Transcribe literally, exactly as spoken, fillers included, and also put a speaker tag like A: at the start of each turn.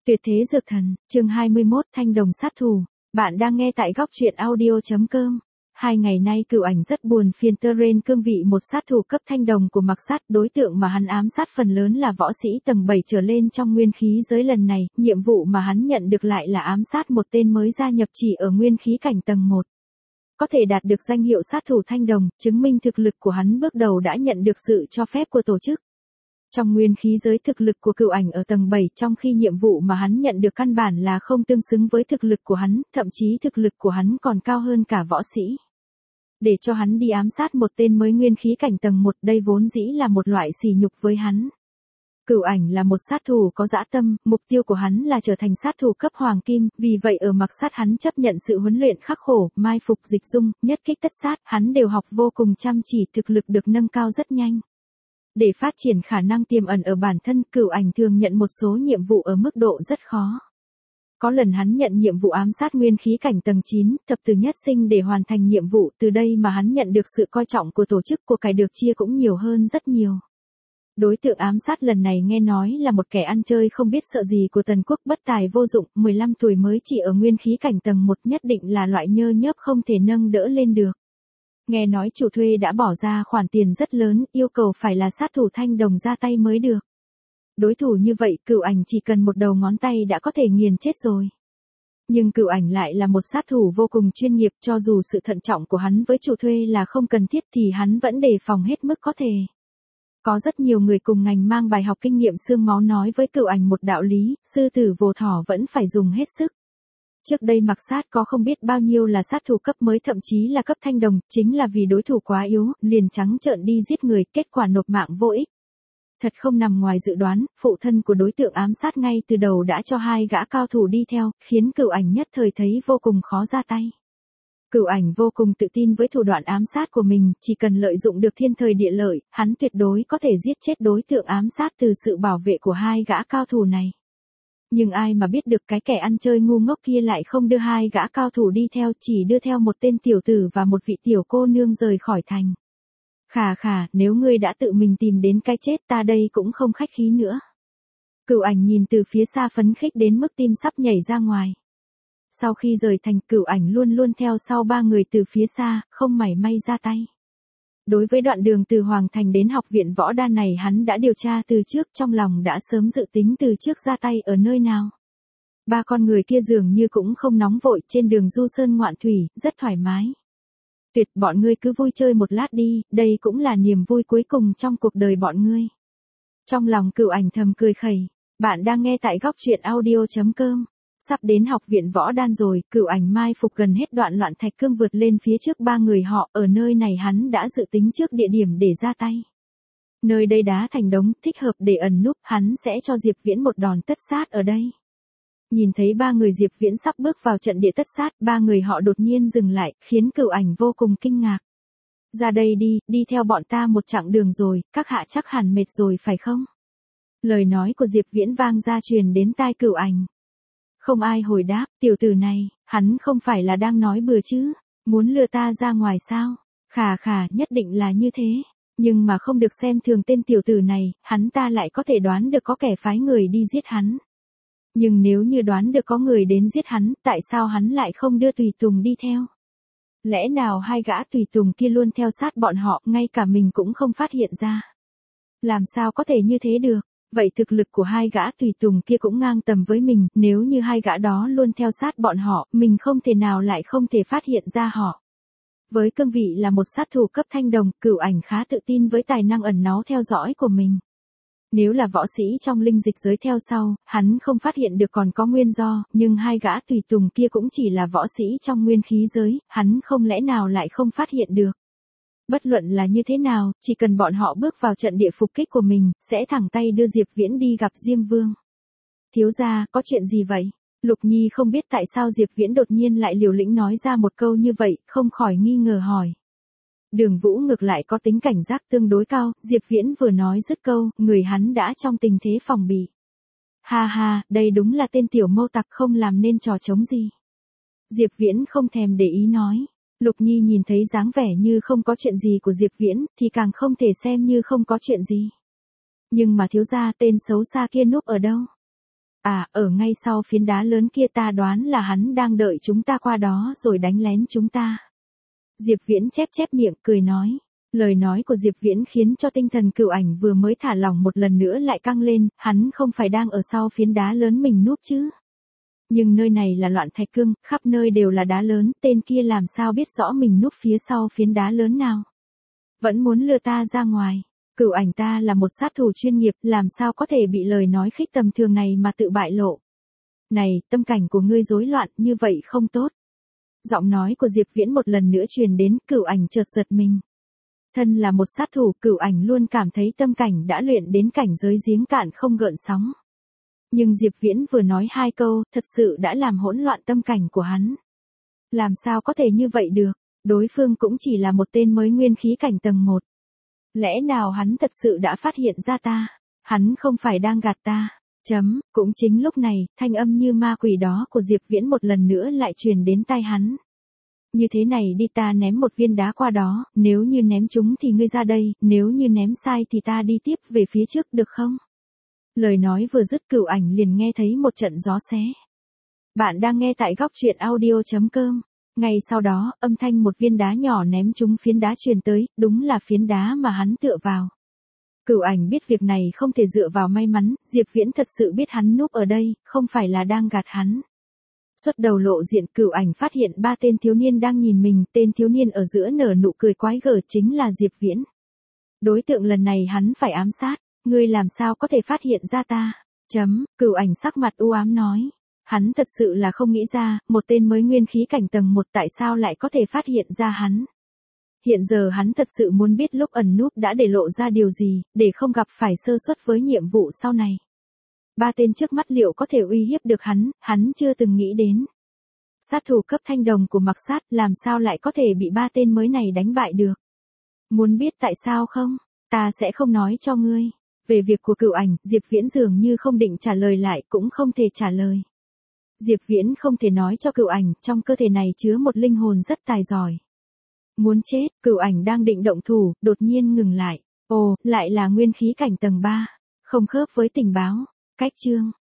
A: Tuyệt thế dược thần, chương hai mươi mốt Thanh đồng sát thủ. Bạn đang nghe tại góc truyện audio.com. Hai ngày nay Cửu Ảnh rất buồn phiền Teren cương vị một sát thủ cấp thanh đồng của Mặc Sát, đối tượng mà hắn ám sát phần lớn là võ sĩ tầng bảy trở lên trong nguyên khí giới lần này, nhiệm vụ mà hắn nhận được lại là ám sát một tên mới gia nhập chỉ ở nguyên khí cảnh tầng một. Có thể đạt được danh hiệu sát thủ thanh đồng, chứng minh thực lực của hắn bước đầu đã nhận được sự cho phép của tổ chức. Trong nguyên khí giới thực lực của Cửu Ảnh ở tầng bảy, trong khi nhiệm vụ mà hắn nhận được căn bản là không tương xứng với thực lực của hắn, thậm chí thực lực của hắn còn cao hơn cả võ sĩ. Để cho hắn đi ám sát một tên mới nguyên khí cảnh tầng một, đây vốn dĩ là một loại sỉ nhục với hắn. Cửu Ảnh là một sát thủ có dã tâm, mục tiêu của hắn là trở thành sát thủ cấp hoàng kim, vì vậy ở Mặc Sát hắn chấp nhận sự huấn luyện khắc khổ, mai phục dịch dung, nhất kích tất sát, hắn đều học vô cùng chăm chỉ, thực lực được nâng cao rất nhanh. Để phát triển khả năng tiềm ẩn ở bản thân, Cửu Ảnh thường nhận một số nhiệm vụ ở mức độ rất khó. Có lần hắn nhận nhiệm vụ ám sát nguyên khí cảnh tầng chín, thập tử nhất sinh để hoàn thành nhiệm vụ, từ đây mà hắn nhận được sự coi trọng của tổ chức, của cải được chia cũng nhiều hơn rất nhiều. Đối tượng ám sát lần này nghe nói là một kẻ ăn chơi không biết sợ gì của Tần Quốc, bất tài vô dụng, mười lăm tuổi mới chỉ ở nguyên khí cảnh tầng một, nhất định là loại nhơ nhớp không thể nâng đỡ lên được. Nghe nói chủ thuê đã bỏ ra khoản tiền rất lớn, yêu cầu phải là sát thủ thanh đồng ra tay mới được. Đối thủ như vậy, Cửu Ảnh chỉ cần một đầu ngón tay đã có thể nghiền chết rồi. Nhưng Cửu Ảnh lại là một sát thủ vô cùng chuyên nghiệp, cho dù sự thận trọng của hắn với chủ thuê là không cần thiết thì hắn vẫn đề phòng hết mức có thể. Có rất nhiều người cùng ngành mang bài học kinh nghiệm xương máu nói với Cửu Ảnh một đạo lý, sư tử vồ thỏ vẫn phải dùng hết sức. Trước đây Mặc Sát có không biết bao nhiêu là sát thủ cấp mới, thậm chí là cấp thanh đồng, chính là vì đối thủ quá yếu, liền trắng trợn đi giết người, kết quả nộp mạng vô ích. Thật không nằm ngoài dự đoán, phụ thân của đối tượng ám sát ngay từ đầu đã cho hai gã cao thủ đi theo, khiến Cửu Ảnh nhất thời thấy vô cùng khó ra tay. Cửu Ảnh vô cùng tự tin với thủ đoạn ám sát của mình, chỉ cần lợi dụng được thiên thời địa lợi, hắn tuyệt đối có thể giết chết đối tượng ám sát từ sự bảo vệ của hai gã cao thủ này. Nhưng ai mà biết được cái kẻ ăn chơi ngu ngốc kia lại không đưa hai gã cao thủ đi theo, chỉ đưa theo một tên tiểu tử và một vị tiểu cô nương rời khỏi thành. Khà khà, nếu ngươi đã tự mình tìm đến cái chết, ta đây cũng không khách khí nữa. Cửu Ảnh nhìn từ phía xa phấn khích đến mức tim sắp nhảy ra ngoài. Sau khi rời thành, Cửu Ảnh luôn luôn theo sau ba người từ phía xa, không mảy may ra tay. Đối với đoạn đường từ Hoàng Thành đến học viện võ đan này hắn đã điều tra từ trước, trong lòng đã sớm dự tính từ trước ra tay ở nơi nào. Ba con người kia dường như cũng không nóng vội, trên đường du sơn ngoạn thủy, rất thoải mái. Tuyệt, bọn ngươi cứ vui chơi một lát đi, đây cũng là niềm vui cuối cùng trong cuộc đời bọn ngươi. Trong lòng Cửu Ảnh thầm cười khẩy. Bạn đang nghe tại góc truyện audio.com. Sắp đến học viện võ đan rồi, Cửu Ảnh mai phục gần hết đoạn Loạn Thạch Cương vượt lên phía trước ba người họ, ở nơi này hắn đã dự tính trước địa điểm để ra tay. Nơi đây đá thành đống, thích hợp để ẩn núp, hắn sẽ cho Diệp Viễn một đòn tất sát ở đây. Nhìn thấy ba người Diệp Viễn sắp bước vào trận địa tất sát, ba người họ đột nhiên dừng lại, khiến Cửu Ảnh vô cùng kinh ngạc. Ra đây đi, đi theo bọn ta một chặng đường rồi, các hạ chắc hẳn mệt rồi phải không? Lời nói của Diệp Viễn vang ra truyền đến tai Cửu Ảnh. Không ai hồi đáp, tiểu tử này, hắn không phải là đang nói bừa chứ, muốn lừa ta ra ngoài sao? Khà khà, nhất định là như thế, nhưng mà không được xem thường tên tiểu tử này, hắn ta lại có thể đoán được có kẻ phái người đi giết hắn. Nhưng nếu như đoán được có người đến giết hắn, tại sao hắn lại không đưa tùy tùng đi theo? Lẽ nào hai gã tùy tùng kia luôn theo sát bọn họ, ngay cả mình cũng không phát hiện ra? Làm sao có thể như thế được? Vậy thực lực của hai gã tùy tùng kia cũng ngang tầm với mình, nếu như hai gã đó luôn theo sát bọn họ, mình không thể nào lại không thể phát hiện ra họ. Với cương vị là một sát thủ cấp thanh đồng, Cửu Ảnh khá tự tin với tài năng ẩn náu theo dõi của mình. Nếu là võ sĩ trong linh dịch giới theo sau, hắn không phát hiện được còn có nguyên do, nhưng hai gã tùy tùng kia cũng chỉ là võ sĩ trong nguyên khí giới, hắn không lẽ nào lại không phát hiện được. Bất luận là như thế nào, chỉ cần bọn họ bước vào trận địa phục kích của mình, sẽ thẳng tay đưa Diệp Viễn đi gặp Diêm Vương. Thiếu gia, có chuyện gì vậy? Lục Nhi không biết tại sao Diệp Viễn đột nhiên lại liều lĩnh nói ra một câu như vậy, không khỏi nghi ngờ hỏi. Đường Vũ ngược lại có tính cảnh giác tương đối cao, Diệp Viễn vừa nói dứt câu, người hắn đã trong tình thế phòng bị. Ha ha, đây đúng là tên tiểu mâu tặc không làm nên trò trống gì. Diệp Viễn không thèm để ý nói. Lục Nhi nhìn thấy dáng vẻ như không có chuyện gì của Diệp Viễn, thì càng không thể xem như không có chuyện gì. Nhưng mà thiếu gia, tên xấu xa kia núp ở đâu? À, ở ngay sau phiến đá lớn kia ta đoán là hắn đang đợi chúng ta qua đó rồi đánh lén chúng ta. Diệp Viễn chép chép miệng cười nói. Lời nói của Diệp Viễn khiến cho tinh thần Cửu Ảnh vừa mới thả lỏng một lần nữa lại căng lên, hắn không phải đang ở sau phiến đá lớn mình núp chứ. Nhưng nơi này là loạn thạch cương, khắp nơi đều là đá lớn, tên kia làm sao biết rõ mình núp phía sau phiến đá lớn nào. Vẫn muốn lừa ta ra ngoài. Cửu Ảnh ta là một sát thủ chuyên nghiệp, làm sao có thể bị lời nói khích tầm thường này mà tự bại lộ. Này, tâm cảnh của ngươi rối loạn, như vậy không tốt. Giọng nói của Diệp Viễn một lần nữa truyền đến, Cửu Ảnh chợt giật mình. Thân là một sát thủ, Cửu Ảnh luôn cảm thấy tâm cảnh đã luyện đến cảnh giới giếng cạn không gợn sóng. Nhưng Diệp Viễn vừa nói hai câu, thật sự đã làm hỗn loạn tâm cảnh của hắn. Làm sao có thể như vậy được, đối phương cũng chỉ là một tên mới nguyên khí cảnh tầng một. Lẽ nào hắn thật sự đã phát hiện ra ta? Hắn không phải đang gạt ta. Chấm, cũng chính lúc này, thanh âm như ma quỷ đó của Diệp Viễn một lần nữa lại truyền đến tai hắn. Như thế này đi, ta ném một viên đá qua đó, nếu như ném trúng thì ngươi ra đây, nếu như ném sai thì ta đi tiếp về phía trước được không? Lời nói vừa dứt, Cửu Ảnh liền nghe thấy một trận gió xé. Bạn đang nghe tại góc truyện audio chấm com. Ngay sau đó, âm thanh một viên đá nhỏ ném trúng phiến đá truyền tới, đúng là phiến đá mà hắn tựa vào. Cửu Ảnh biết việc này không thể dựa vào may mắn, Diệp Viễn thật sự biết hắn núp ở đây, không phải là đang gạt hắn. Xuất đầu lộ diện, Cửu Ảnh phát hiện ba tên thiếu niên đang nhìn mình, tên thiếu niên ở giữa nở nụ cười quái gở chính là Diệp Viễn. Đối tượng lần này hắn phải ám sát, ngươi làm sao có thể phát hiện ra ta? Chấm, Cửu Ảnh sắc mặt u ám nói. Hắn thật sự là không nghĩ ra, một tên mới nguyên khí cảnh tầng một tại sao lại có thể phát hiện ra hắn. Hiện giờ hắn thật sự muốn biết lúc ẩn núp đã để lộ ra điều gì, để không gặp phải sơ suất với nhiệm vụ sau này. Ba tên trước mắt liệu có thể uy hiếp được hắn, hắn chưa từng nghĩ đến. Sát thủ cấp thanh đồng của Mặc Sát làm sao lại có thể bị ba tên mới này đánh bại được. Muốn biết tại sao không? Ta sẽ không nói cho ngươi. Về việc của Cửu Ảnh, Diệp Viễn dường như không định trả lời lại, cũng không thể trả lời. Diệp Viễn không thể nói cho Cửu Ảnh, trong cơ thể này chứa một linh hồn rất tài giỏi. Muốn chết, Cửu Ảnh đang định động thủ, đột nhiên ngừng lại. Ồ, lại là nguyên khí cảnh tầng ba. Không khớp với tình báo. Cách chương.